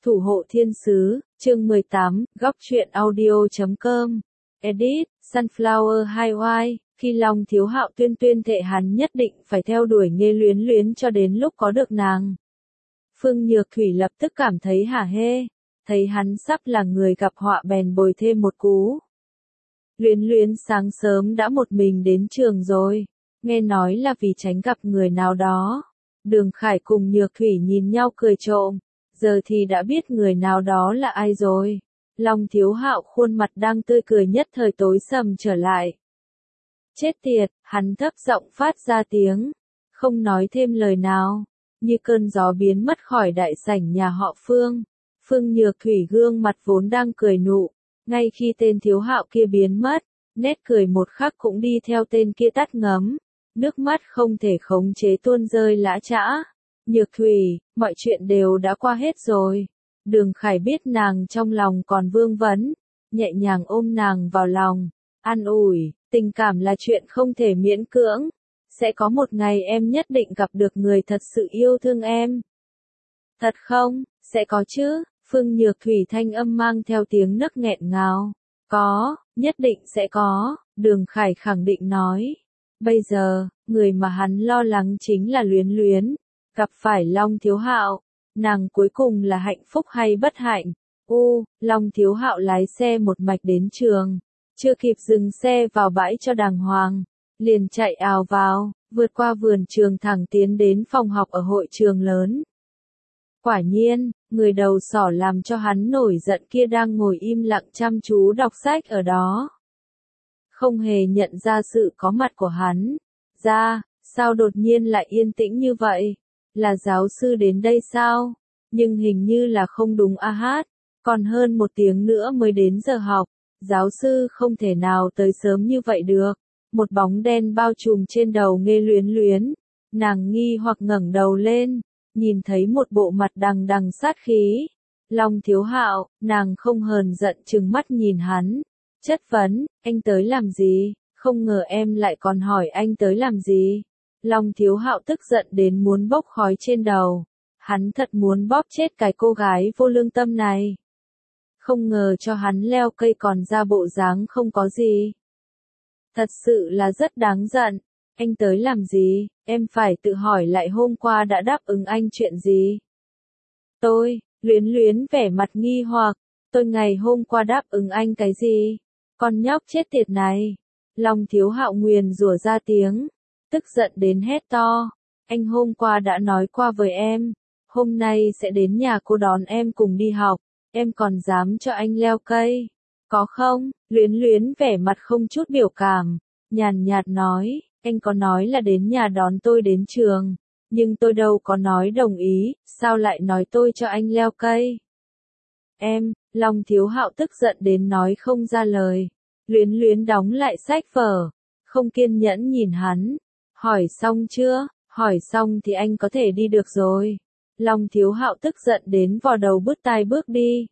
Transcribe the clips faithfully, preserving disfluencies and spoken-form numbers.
Thủ hộ thiên sứ, chương mười tám, góc truyện audio chấm com. Edit, Sunflower Highway, khi Long Thiếu Hạo tuyên tuyên thệ hắn nhất định phải theo đuổi Nghê Luyến Luyến cho đến lúc có được nàng. Phương Nhược Thủy lập tức cảm thấy hả hê, thấy hắn sắp là người gặp họa bèn bồi thêm một cú. Luyến Luyến sáng sớm đã một mình đến trường rồi, nghe nói là vì tránh gặp người nào đó. Đường Khải cùng Nhược Thủy nhìn nhau cười trộm, giờ thì đã biết người nào đó là ai rồi. Long Thiếu Hạo khuôn mặt đang tươi cười nhất thời tối sầm trở lại. Chết tiệt, hắn thấp giọng phát ra tiếng, không nói thêm lời nào, như cơn gió biến mất khỏi đại sảnh nhà họ Phương. Phương Nhược Thủy gương mặt vốn đang cười nụ, ngay khi tên Thiếu Hạo kia biến mất, nét cười một khắc cũng đi theo tên kia tắt ngấm, nước mắt không thể khống chế tuôn rơi lã chã. Nhược Thủy, mọi chuyện đều đã qua hết rồi. Đường Khải biết nàng trong lòng còn vương vấn, nhẹ nhàng ôm nàng vào lòng, an ủi, tình cảm là chuyện không thể miễn cưỡng. Sẽ có một ngày em nhất định gặp được người thật sự yêu thương em. Thật không? Sẽ có chứ, Phương Nhược Thủy thanh âm mang theo tiếng nấc nghẹn ngào. Có, nhất định sẽ có, Đường Khải khẳng định nói. Bây giờ, người mà hắn lo lắng chính là Luyến Luyến. Gặp phải Long Thiếu Hạo, nàng cuối cùng là hạnh phúc hay bất hạnh? U, Long Thiếu Hạo lái xe một mạch đến trường, chưa kịp dừng xe vào bãi cho đàng hoàng, liền chạy ào vào, vượt qua vườn trường thẳng tiến đến phòng học ở hội trường lớn. Quả nhiên, người đầu sỏ làm cho hắn nổi giận kia đang ngồi im lặng chăm chú đọc sách ở đó. Không hề nhận ra sự có mặt của hắn. Ra, sao đột nhiên lại yên tĩnh như vậy? Là giáo sư đến đây sao? Nhưng hình như là không đúng a hát. Còn hơn một tiếng nữa mới đến giờ học. Giáo sư không thể nào tới sớm như vậy được. Một bóng đen bao trùm trên đầu Nghê Luyến Luyến. Nàng nghi hoặc ngẩng đầu lên, nhìn thấy một bộ mặt đằng đằng sát khí. Long Thiếu Hạo, nàng không hờn giận trừng mắt nhìn hắn. Chất vấn, anh tới làm gì? Không ngờ em lại còn hỏi anh tới làm gì? Long Thiếu Hạo tức giận đến muốn bốc khói trên đầu. Hắn thật muốn bóp chết cái cô gái vô lương tâm này. Không ngờ cho hắn leo cây còn ra bộ dáng không có gì. Thật sự là rất đáng giận. Anh tới làm gì? Em phải tự hỏi lại hôm qua đã đáp ứng anh chuyện gì? Tôi, Luyến Luyến vẻ mặt nghi hoặc. Tôi ngày hôm qua đáp ứng anh cái gì? Con nhóc chết tiệt này. Long Thiếu Hạo nguyền rủa ra tiếng, tức giận đến hét to. Anh hôm qua đã nói qua với em, hôm nay sẽ đến nhà cô đón em cùng đi học, em còn dám cho anh leo cây, có không? Luyến Luyến vẻ mặt không chút biểu cảm, nhàn nhạt nói, anh có nói là đến nhà đón tôi đến trường, nhưng tôi đâu có nói đồng ý, sao lại nói tôi cho anh leo cây? Em, Long Thiếu Hạo tức giận đến nói không ra lời. Luyến Luyến đóng lại sách vở, không kiên nhẫn nhìn hắn. Hỏi xong chưa? Hỏi xong thì anh có thể đi được rồi. Long Thiếu Hạo tức giận đến vò đầu bứt tai bước đi.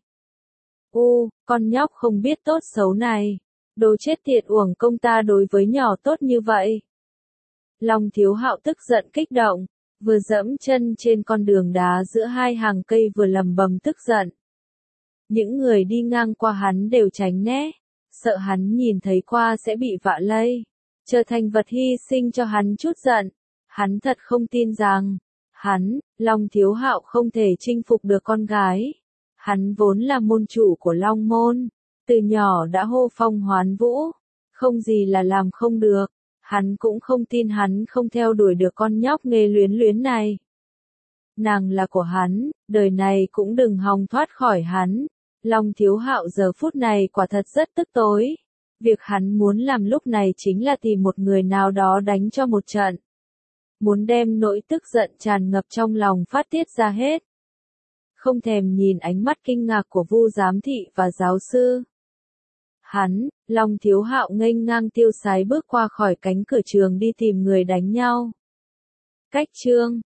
U, con nhóc không biết tốt xấu này. Đồ chết tiệt uổng công ta đối với nhỏ tốt như vậy. Long Thiếu Hạo tức giận kích động, vừa dẫm chân trên con đường đá giữa hai hàng cây vừa lầm bầm tức giận. Những người đi ngang qua hắn đều tránh né, sợ hắn nhìn thấy qua sẽ bị vạ lây, trở thành vật hy sinh cho hắn chút giận. Hắn thật không tin rằng, hắn, Long Thiếu Hạo không thể chinh phục được con gái. Hắn vốn là môn chủ của Long Môn, từ nhỏ đã hô phong hoán vũ, không gì là làm không được. Hắn cũng không tin hắn không theo đuổi được con nhóc Nghê Luyến Luyến này. Nàng là của hắn, đời này cũng đừng hòng thoát khỏi hắn. Long Thiếu Hạo giờ phút này quả thật rất tức tối. Việc hắn muốn làm lúc này chính là tìm một người nào đó đánh cho một trận. Muốn đem nỗi tức giận tràn ngập trong lòng phát tiết ra hết. Không thèm nhìn ánh mắt kinh ngạc của Vu giám thị và giáo sư. Hắn, Long Thiếu Hạo nghênh ngang tiêu sái bước qua khỏi cánh cửa trường đi tìm người đánh nhau. Cách chương